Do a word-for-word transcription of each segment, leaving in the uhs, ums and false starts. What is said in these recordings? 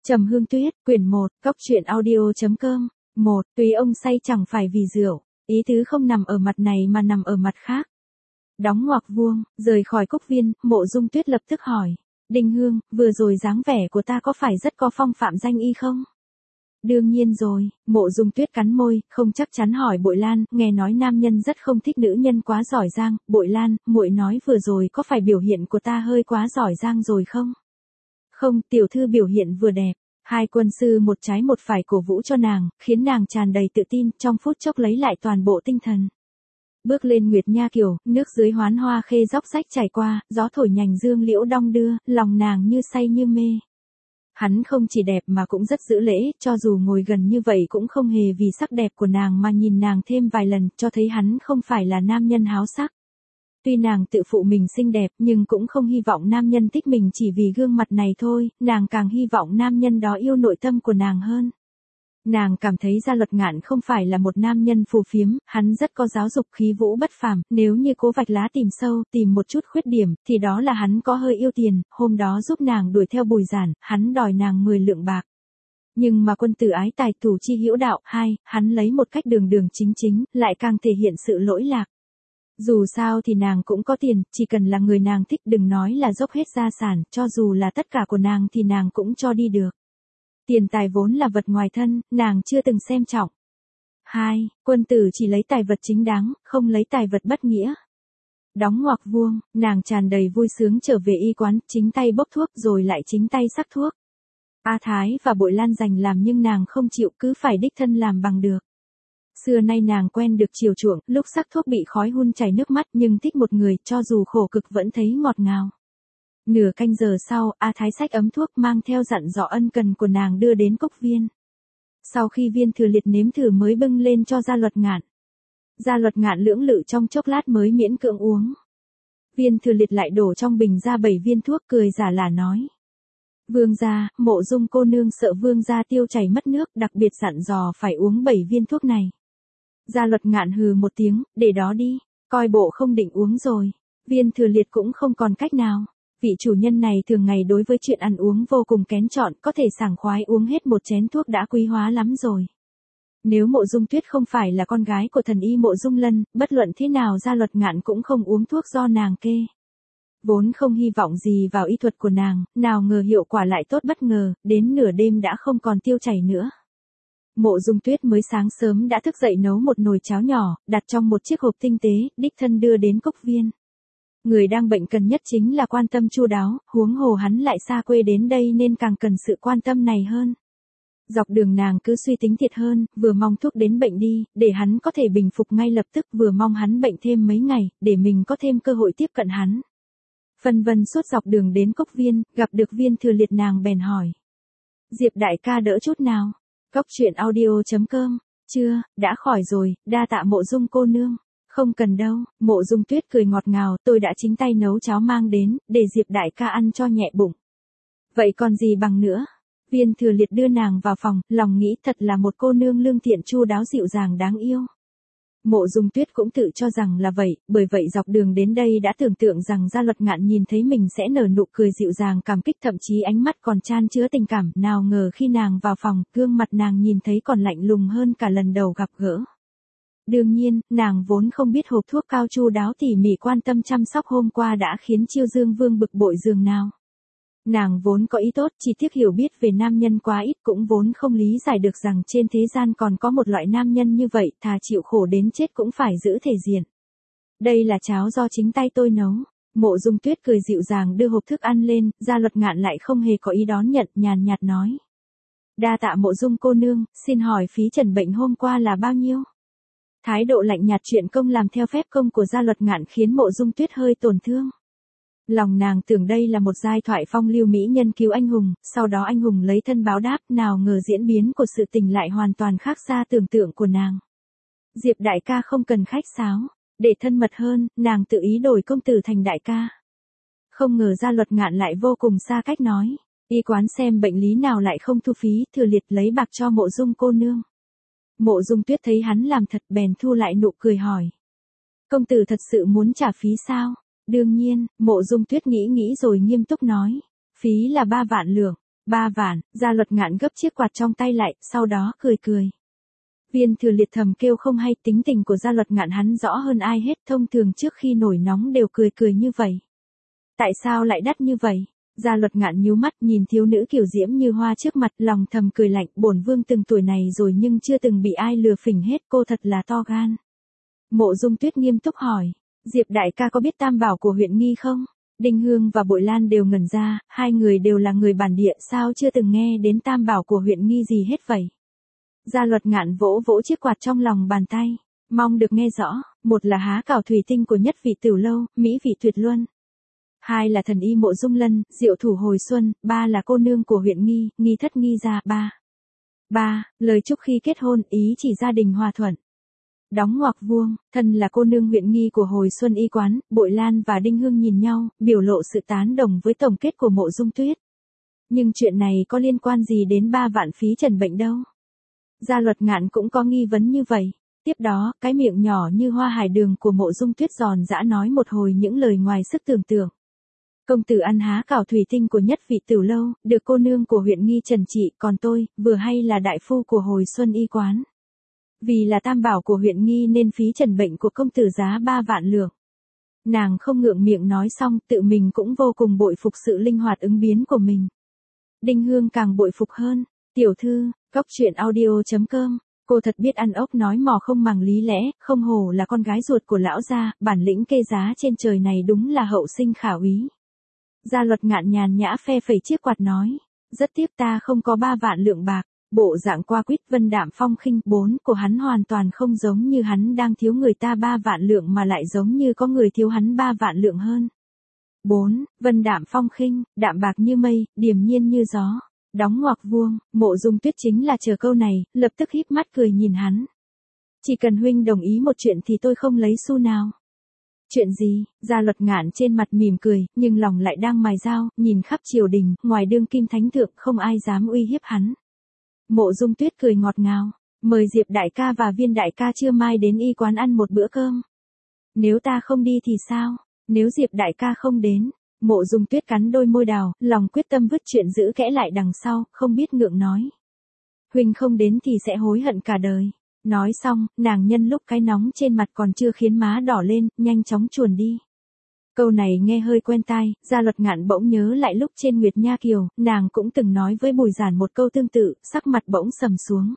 Trầm Hương Tuyết, quyển một, cóc truyện audio chấm com. một. Tùy ông say chẳng phải vì rượu, ý tứ không nằm ở mặt này mà nằm ở mặt khác. Đóng ngoặc vuông, rời khỏi Cốc Viên, Mộ Dung Tuyết lập tức hỏi. Đinh Hương, vừa rồi dáng vẻ của ta có phải rất có phong phạm danh y không? Đương nhiên rồi, Mộ Dung Tuyết cắn môi, không chắc chắn hỏi Bội Lan, nghe nói nam nhân rất không thích nữ nhân quá giỏi giang, Bội Lan, muội nói vừa rồi có phải biểu hiện của ta hơi quá giỏi giang rồi không? Không, tiểu thư biểu hiện vừa đẹp. Hai quân sư một trái một phải cổ vũ cho nàng, khiến nàng tràn đầy tự tin, trong phút chốc lấy lại toàn bộ tinh thần. Bước lên Nguyệt Nha Kiều, nước dưới Hoán Hoa Khê dốc rách chảy qua, gió thổi nhành dương liễu đong đưa, lòng nàng như say như mê. Hắn không chỉ đẹp mà cũng rất giữ lễ, cho dù ngồi gần như vậy cũng không hề vì sắc đẹp của nàng mà nhìn nàng thêm vài lần, cho thấy hắn không phải là nam nhân háo sắc. Tuy nàng tự phụ mình xinh đẹp nhưng cũng không hy vọng nam nhân thích mình chỉ vì gương mặt này thôi, nàng càng hy vọng nam nhân đó yêu nội tâm của nàng hơn. Nàng cảm thấy Gia Luật Ngạn không phải là một nam nhân phù phiếm, hắn rất có giáo dục khí vũ bất phàm, nếu như cố vạch lá tìm sâu, tìm một chút khuyết điểm, thì đó là hắn có hơi yêu tiền, hôm đó giúp nàng đuổi theo Bùi Giản, hắn đòi nàng mười lượng bạc. Nhưng mà quân tử ái tài thủ chi hữu đạo, hai, hắn lấy một cách đường đường chính chính, lại càng thể hiện sự lỗi lạc. Dù sao thì nàng cũng có tiền, chỉ cần là người nàng thích đừng nói là dốc hết gia sản, cho dù là tất cả của nàng thì nàng cũng cho đi được. Tiền tài vốn là vật ngoài thân, nàng chưa từng xem trọng. Hai, quân tử chỉ lấy tài vật chính đáng, không lấy tài vật bất nghĩa. Đóng ngoặc vuông, nàng tràn đầy vui sướng trở về y quán, chính tay bốc thuốc rồi lại chính tay sắc thuốc. A Thái và Bội Lan dành làm nhưng nàng không chịu, cứ phải đích thân làm bằng được. Xưa nay nàng quen được chiều chuộng, lúc sắc thuốc bị khói hun chảy nước mắt nhưng thích một người, cho dù khổ cực vẫn thấy ngọt ngào. Nửa canh giờ sau, A Thái xách ấm thuốc mang theo dặn dò ân cần của nàng đưa đến Cốc Viên. Sau khi Viên Thừa Liệt nếm thử mới bưng lên cho Gia Luật Ngạn. Gia Luật Ngạn lưỡng lự trong chốc lát mới miễn cưỡng uống. Viên Thừa Liệt lại đổ trong bình ra bảy viên thuốc cười giả lả nói. Vương gia, Mộ Dung cô nương sợ vương gia tiêu chảy mất nước, đặc biệt dặn dò phải uống bảy viên thuốc này. Gia Luật Ngạn hừ một tiếng, để đó đi, coi bộ không định uống rồi. Viên Thừa Liệt cũng không còn cách nào. Vị chủ nhân này thường ngày đối với chuyện ăn uống vô cùng kén chọn, có thể sảng khoái uống hết một chén thuốc đã quý hóa lắm rồi. Nếu Mộ Dung Tuyết không phải là con gái của thần y Mộ Dung Lân, bất luận thế nào Gia Luật Ngạn cũng không uống thuốc do nàng kê. Vốn không hy vọng gì vào y thuật của nàng, nào ngờ hiệu quả lại tốt bất ngờ, đến nửa đêm đã không còn tiêu chảy nữa. Mộ Dung Tuyết mới sáng sớm đã thức dậy nấu một nồi cháo nhỏ, đặt trong một chiếc hộp tinh tế, đích thân đưa đến Cốc Viên. Người đang bệnh cần nhất chính là quan tâm chu đáo, huống hồ hắn lại xa quê đến đây nên càng cần sự quan tâm này hơn. Dọc đường nàng cứ suy tính thiệt hơn, vừa mong thuốc đến bệnh đi, để hắn có thể bình phục ngay lập tức, vừa mong hắn bệnh thêm mấy ngày, để mình có thêm cơ hội tiếp cận hắn. Phân vân suốt dọc đường đến Cốc Viên, gặp được Viên Thừa Liệt nàng bèn hỏi. Diệp đại ca đỡ chút nào? Cóc truyện audio chấm com. Chưa, đã khỏi rồi, đa tạ Mộ Dung cô nương. Không cần đâu, Mộ Dung Tuyết cười ngọt ngào, tôi đã chính tay nấu cháo mang đến, để Diệp đại ca ăn cho nhẹ bụng. Vậy còn gì bằng nữa? Viên Thừa Liệt đưa nàng vào phòng, lòng nghĩ thật là một cô nương lương thiện chu đáo dịu dàng đáng yêu. Mộ Dung Tuyết cũng tự cho rằng là vậy, bởi vậy dọc đường đến đây đã tưởng tượng rằng Gia Luật Ngạn nhìn thấy mình sẽ nở nụ cười dịu dàng cảm kích, thậm chí ánh mắt còn chan chứa tình cảm, nào ngờ khi nàng vào phòng, gương mặt nàng nhìn thấy còn lạnh lùng hơn cả lần đầu gặp gỡ. Đương nhiên, nàng vốn không biết hộp thuốc cao chu đáo tỉ mỉ quan tâm chăm sóc hôm qua đã khiến Chiêu Dương Vương bực bội dường nào. Nàng vốn có ý tốt, chỉ tiếc hiểu biết về nam nhân quá ít, cũng vốn không lý giải được rằng trên thế gian còn có một loại nam nhân như vậy, thà chịu khổ đến chết cũng phải giữ thể diện. Đây là cháo do chính tay tôi nấu. Mộ Dung Tuyết cười dịu dàng đưa hộp thức ăn lên, Gia Luật Ngạn lại không hề có ý đón nhận, nhàn nhạt nói. Đa tạ Mộ Dung cô nương, xin hỏi phí trần bệnh hôm qua là bao nhiêu? Thái độ lạnh nhạt chuyện công làm theo phép công của Gia Luật Ngạn khiến Mộ Dung Tuyết hơi tổn thương. Lòng nàng tưởng đây là một giai thoại phong lưu mỹ nhân cứu anh hùng, sau đó anh hùng lấy thân báo đáp, nào ngờ diễn biến của sự tình lại hoàn toàn khác xa tưởng tượng của nàng. Diệp đại ca không cần khách sáo, để thân mật hơn, nàng tự ý đổi công tử thành đại ca. Không ngờ Gia Luật Ngạn lại vô cùng xa cách nói, y quán xem bệnh lý nào lại không thu phí, Thừa Liệt lấy bạc cho Mộ Dung cô nương. Mộ Dung Tuyết thấy hắn làm thật bèn thu lại nụ cười hỏi. Công tử thật sự muốn trả phí sao? Đương nhiên, Mộ Dung Tuyết nghĩ nghĩ rồi nghiêm túc nói. Phí là ba vạn lượng. Ba vạn, Gia Luật Ngạn gấp chiếc quạt trong tay lại, sau đó cười cười. Viên Thừa Liệt thầm kêu không hay, tính tình của Gia Luật Ngạn hắn rõ hơn ai hết, thông thường trước khi nổi nóng đều cười cười như vậy. Tại sao lại đắt như vậy? Gia Luật Ngạn nhíu mắt nhìn thiếu nữ kiều diễm như hoa trước mặt, lòng thầm cười lạnh, bổn vương từng tuổi này rồi nhưng chưa từng bị ai lừa phỉnh hết, cô thật là to gan. Mộ Dung Tuyết nghiêm túc hỏi, Diệp đại ca có biết tam bảo của huyện Nghi không? Đinh Hương và Bội Lan đều ngẩn ra, hai người đều là người bản địa, sao chưa từng nghe đến tam bảo của huyện Nghi gì hết vậy? Gia Luật Ngạn vỗ vỗ chiếc quạt trong lòng bàn tay, mong được nghe rõ, một là há cảo thủy tinh của Nhất Vị Tửu Lâu, mỹ vị tuyệt luân. Hai là thần y Mộ Dung Lân, diệu thủ hồi xuân, ba là cô nương của huyện Nghi, Nghi thất Nghi gia, ba. Ba, lời chúc khi kết hôn, ý chỉ gia đình hòa thuận. Đóng ngoặc vuông, thân là cô nương huyện Nghi của hồi xuân y quán, Bội Lan và Đinh Hương nhìn nhau, biểu lộ sự tán đồng với tổng kết của Mộ Dung Tuyết. Nhưng chuyện này có liên quan gì đến ba vạn phí trần bệnh đâu? Gia Luật Ngạn cũng có nghi vấn như vậy. Tiếp đó, cái miệng nhỏ như hoa hải đường của Mộ Dung Tuyết giòn giã nói một hồi những lời ngoài sức tưởng tượng. Công tử ăn há cảo thủy tinh của Nhất Vị Tửu Lâu, được cô nương của huyện Nghi trần trị, còn tôi, vừa hay là đại phu của hồi xuân y quán. Vì là tam bảo của huyện Nghi nên phí trần bệnh của công tử giá ba vạn lượng. Nàng không ngượng miệng nói xong, tự mình cũng vô cùng bội phục sự linh hoạt ứng biến của mình. Đinh Hương càng bội phục hơn. Tiểu thư, cóc truyện audio chấm com, cô thật biết ăn ốc nói mò không màng lý lẽ, không hổ là con gái ruột của lão gia, bản lĩnh kê giá trên trời này đúng là hậu sinh khả úy. Gia Luật Ngạn nhàn nhã phe phẩy chiếc quạt nói, rất tiếc ta không có ba vạn lượng bạc. Bộ dạng qua quýt vân đạm phong khinh, bốn của hắn hoàn toàn không giống như hắn đang thiếu người ta ba vạn lượng mà lại giống như có người thiếu hắn ba vạn lượng hơn. Bốn, vân đạm phong khinh, đạm bạc như mây, điềm nhiên như gió. Đóng ngoặc vuông, Mộ Dung Tuyết chính là chờ câu này, lập tức híp mắt cười nhìn hắn. Chỉ cần huynh đồng ý một chuyện thì tôi không lấy xu nào. Chuyện gì? Gia Luật Ngạn trên mặt mỉm cười, nhưng lòng lại đang mài dao, nhìn khắp triều đình, ngoài đương kim thánh thượng không ai dám uy hiếp hắn. Mộ Dung Tuyết cười ngọt ngào, mời Diệp đại ca và Viên đại ca trưa mai đến y quán ăn một bữa cơm. Nếu ta không đi thì sao? Nếu Diệp đại ca không đến? Mộ Dung Tuyết cắn đôi môi đào, lòng quyết tâm vứt chuyện giữ kẽ lại đằng sau, không biết ngượng nói. Huynh không đến thì sẽ hối hận cả đời. Nói xong, nàng nhân lúc cái nóng trên mặt còn chưa khiến má đỏ lên, nhanh chóng chuồn đi. Câu này nghe hơi quen tai, Gia Luật Ngạn bỗng nhớ lại lúc trên Nguyệt Nha Kiều, nàng cũng từng nói với Bùi Giản một câu tương tự, sắc mặt bỗng sầm xuống.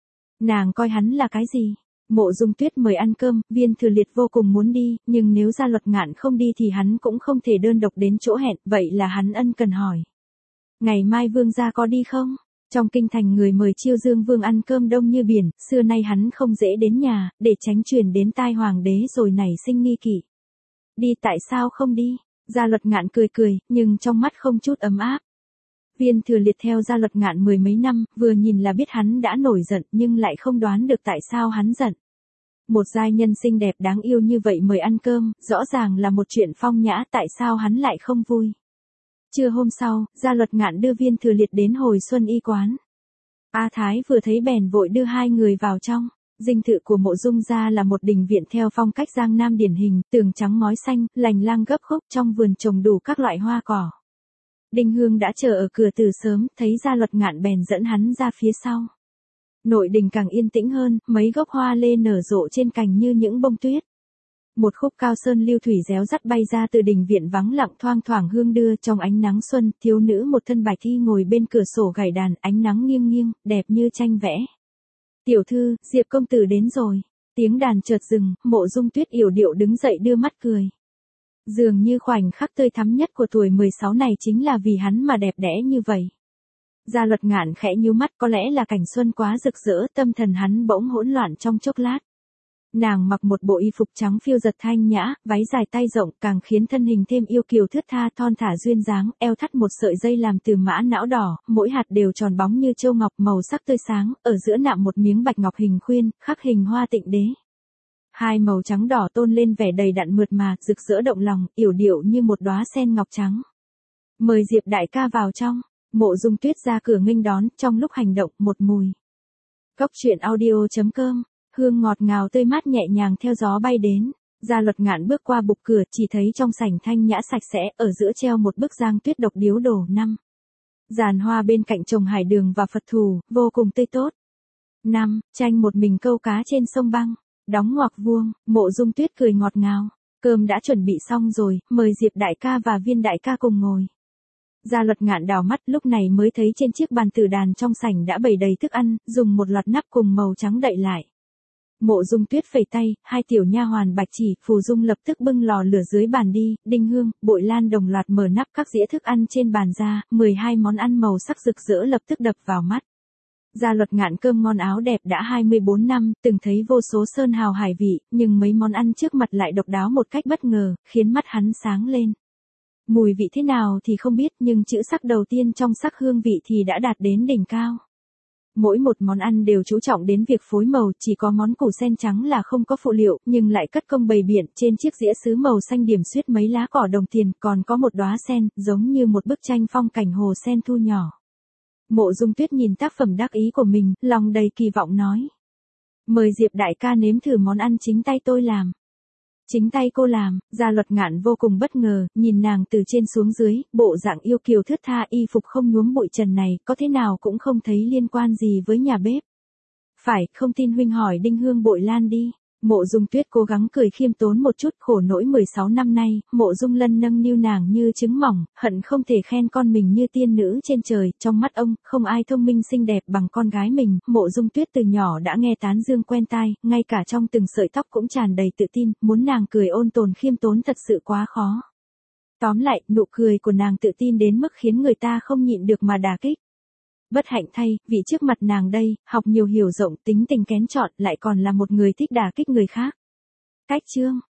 Nàng coi hắn là cái gì? Mộ Dung Tuyết mời ăn cơm, Viên Thừa Liệt vô cùng muốn đi, nhưng nếu Gia Luật Ngạn không đi thì hắn cũng không thể đơn độc đến chỗ hẹn, vậy là hắn ân cần hỏi. Ngày mai vương gia có đi không? Trong kinh thành người mời Chiêu Dương Vương ăn cơm đông như biển, xưa nay hắn không dễ đến nhà, để tránh truyền đến tai hoàng đế rồi nảy sinh nghi kỵ. Đi tại sao không đi? Gia Luật Ngạn cười cười, nhưng trong mắt không chút ấm áp. Viên Thừa Liệt theo Gia Luật Ngạn mười mấy năm, vừa nhìn là biết hắn đã nổi giận nhưng lại không đoán được tại sao hắn giận. Một giai nhân xinh đẹp đáng yêu như vậy mời ăn cơm, rõ ràng là một chuyện phong nhã, tại sao hắn lại không vui? Trưa hôm sau, Gia Luật Ngạn đưa Viên Thừa Liệt đến hồi xuân y quán. A Thái vừa thấy bèn vội đưa hai người vào trong. Dinh thự của Mộ Dung gia là một đình viện theo phong cách Giang Nam điển hình, tường trắng ngói xanh, lành lang gấp khúc, trong vườn trồng đủ các loại hoa cỏ. Đinh Hương đã chờ ở cửa từ sớm, thấy Gia Luật Ngạn bèn dẫn hắn ra phía sau. Nội đình càng yên tĩnh hơn, mấy gốc hoa lê nở rộ trên cành như những bông tuyết. Một khúc cao sơn lưu thủy réo rắt bay ra từ đình viện vắng lặng, thoang thoảng hương đưa trong ánh nắng xuân, thiếu nữ một thân bạch y ngồi bên cửa sổ gảy đàn, ánh nắng nghiêng nghiêng, đẹp như tranh vẽ. Tiểu thư, Diệp công tử đến rồi. Tiếng đàn chợt dừng, Mộ Dung Tuyết yểu điệu đứng dậy đưa mắt cười. Dường như khoảnh khắc tươi thắm nhất của tuổi mười sáu này chính là vì hắn mà đẹp đẽ như vậy. Gia Luật Ngạn khẽ nhíu mắt, có lẽ là cảnh xuân quá rực rỡ, tâm thần hắn bỗng hỗn loạn trong chốc lát. Nàng mặc một bộ y phục trắng phiêu giật thanh nhã, váy dài tay rộng càng khiến thân hình thêm yêu kiều thướt tha, thon thả duyên dáng, eo thắt một sợi dây làm từ mã não đỏ, mỗi hạt đều tròn bóng như châu ngọc, màu sắc tươi sáng, ở giữa nạm một miếng bạch ngọc hình khuyên, khắc hình hoa tịnh đế. Hai màu trắng đỏ tôn lên vẻ đầy đặn mượt mà, rực rỡ động lòng, yểu điệu như một đóa sen ngọc trắng. Mời Diệp đại ca vào trong. Mộ Dung Tuyết ra cửa nghênh đón, trong lúc hành động, một mùi. Cóc truyện audio chấm com, hương ngọt ngào tươi mát nhẹ nhàng theo gió bay đến. Gia Luật Ngạn bước qua bục cửa, chỉ thấy trong sảnh thanh nhã sạch sẽ, ở giữa treo một bức Giang Tuyết độc điếu đồ năm. Giàn hoa bên cạnh trồng hải đường và Phật thù, vô cùng tươi tốt. năm. Tranh một mình câu cá trên sông băng. Đóng ngoặc vuông, Mộ Dung Tuyết cười ngọt ngào. Cơm đã chuẩn bị xong rồi, mời Diệp đại ca và Viên đại ca cùng ngồi. Gia Luật Ngạn đảo mắt lúc này mới thấy trên chiếc bàn tử đàn trong sảnh đã bày đầy thức ăn, dùng một loạt nắp cùng màu trắng đậy lại. Mộ Dung Tuyết phẩy tay, hai tiểu nha hoàn Bạch Chỉ, Phù Dung lập tức bưng lò lửa dưới bàn đi, Đinh Hương, Bội Lan đồng loạt mở nắp các dĩa thức ăn trên bàn ra, mười hai món ăn màu sắc rực rỡ lập tức đập vào mắt. Gia Luật Ngạn cơm ngon áo đẹp đã hai mươi bốn năm, từng thấy vô số sơn hào hải vị, nhưng mấy món ăn trước mặt lại độc đáo một cách bất ngờ, khiến mắt hắn sáng lên. Mùi vị thế nào thì không biết, nhưng chữ sắc đầu tiên trong sắc hương vị thì đã đạt đến đỉnh cao. Mỗi một món ăn đều chú trọng đến việc phối màu, chỉ có món củ sen trắng là không có phụ liệu, nhưng lại cất công bày biện, trên chiếc dĩa sứ màu xanh điểm xuyết mấy lá cỏ đồng tiền, còn có một đóa sen, giống như một bức tranh phong cảnh hồ sen thu nhỏ. Mộ Dung Tuyết nhìn tác phẩm đắc ý của mình, lòng đầy kỳ vọng nói. Mời Diệp đại ca nếm thử món ăn chính tay tôi làm. Chính tay cô làm, Gia Luật Ngạn vô cùng bất ngờ, nhìn nàng từ trên xuống dưới, bộ dạng yêu kiều thướt tha, y phục không nhuốm bụi trần này, có thế nào cũng không thấy liên quan gì với nhà bếp. Phải, không tin huynh hỏi Đinh Hương Bội Lan đi. Mộ Dung Tuyết cố gắng cười khiêm tốn một chút, khổ nỗi mười sáu năm nay, Mộ Dung Lân nâng niu nàng như trứng mỏng, hận không thể khen con mình như tiên nữ trên trời, trong mắt ông, không ai thông minh xinh đẹp bằng con gái mình. Mộ Dung Tuyết từ nhỏ đã nghe tán dương quen tai, ngay cả trong từng sợi tóc cũng tràn đầy tự tin, muốn nàng cười ôn tồn khiêm tốn thật sự quá khó. Tóm lại, nụ cười của nàng tự tin đến mức khiến người ta không nhịn được mà đả kích. Bất hạnh thay, vì trước mặt nàng đây, học nhiều hiểu rộng, tính tình kén chọn, lại còn là một người thích đả kích người khác. Cách chương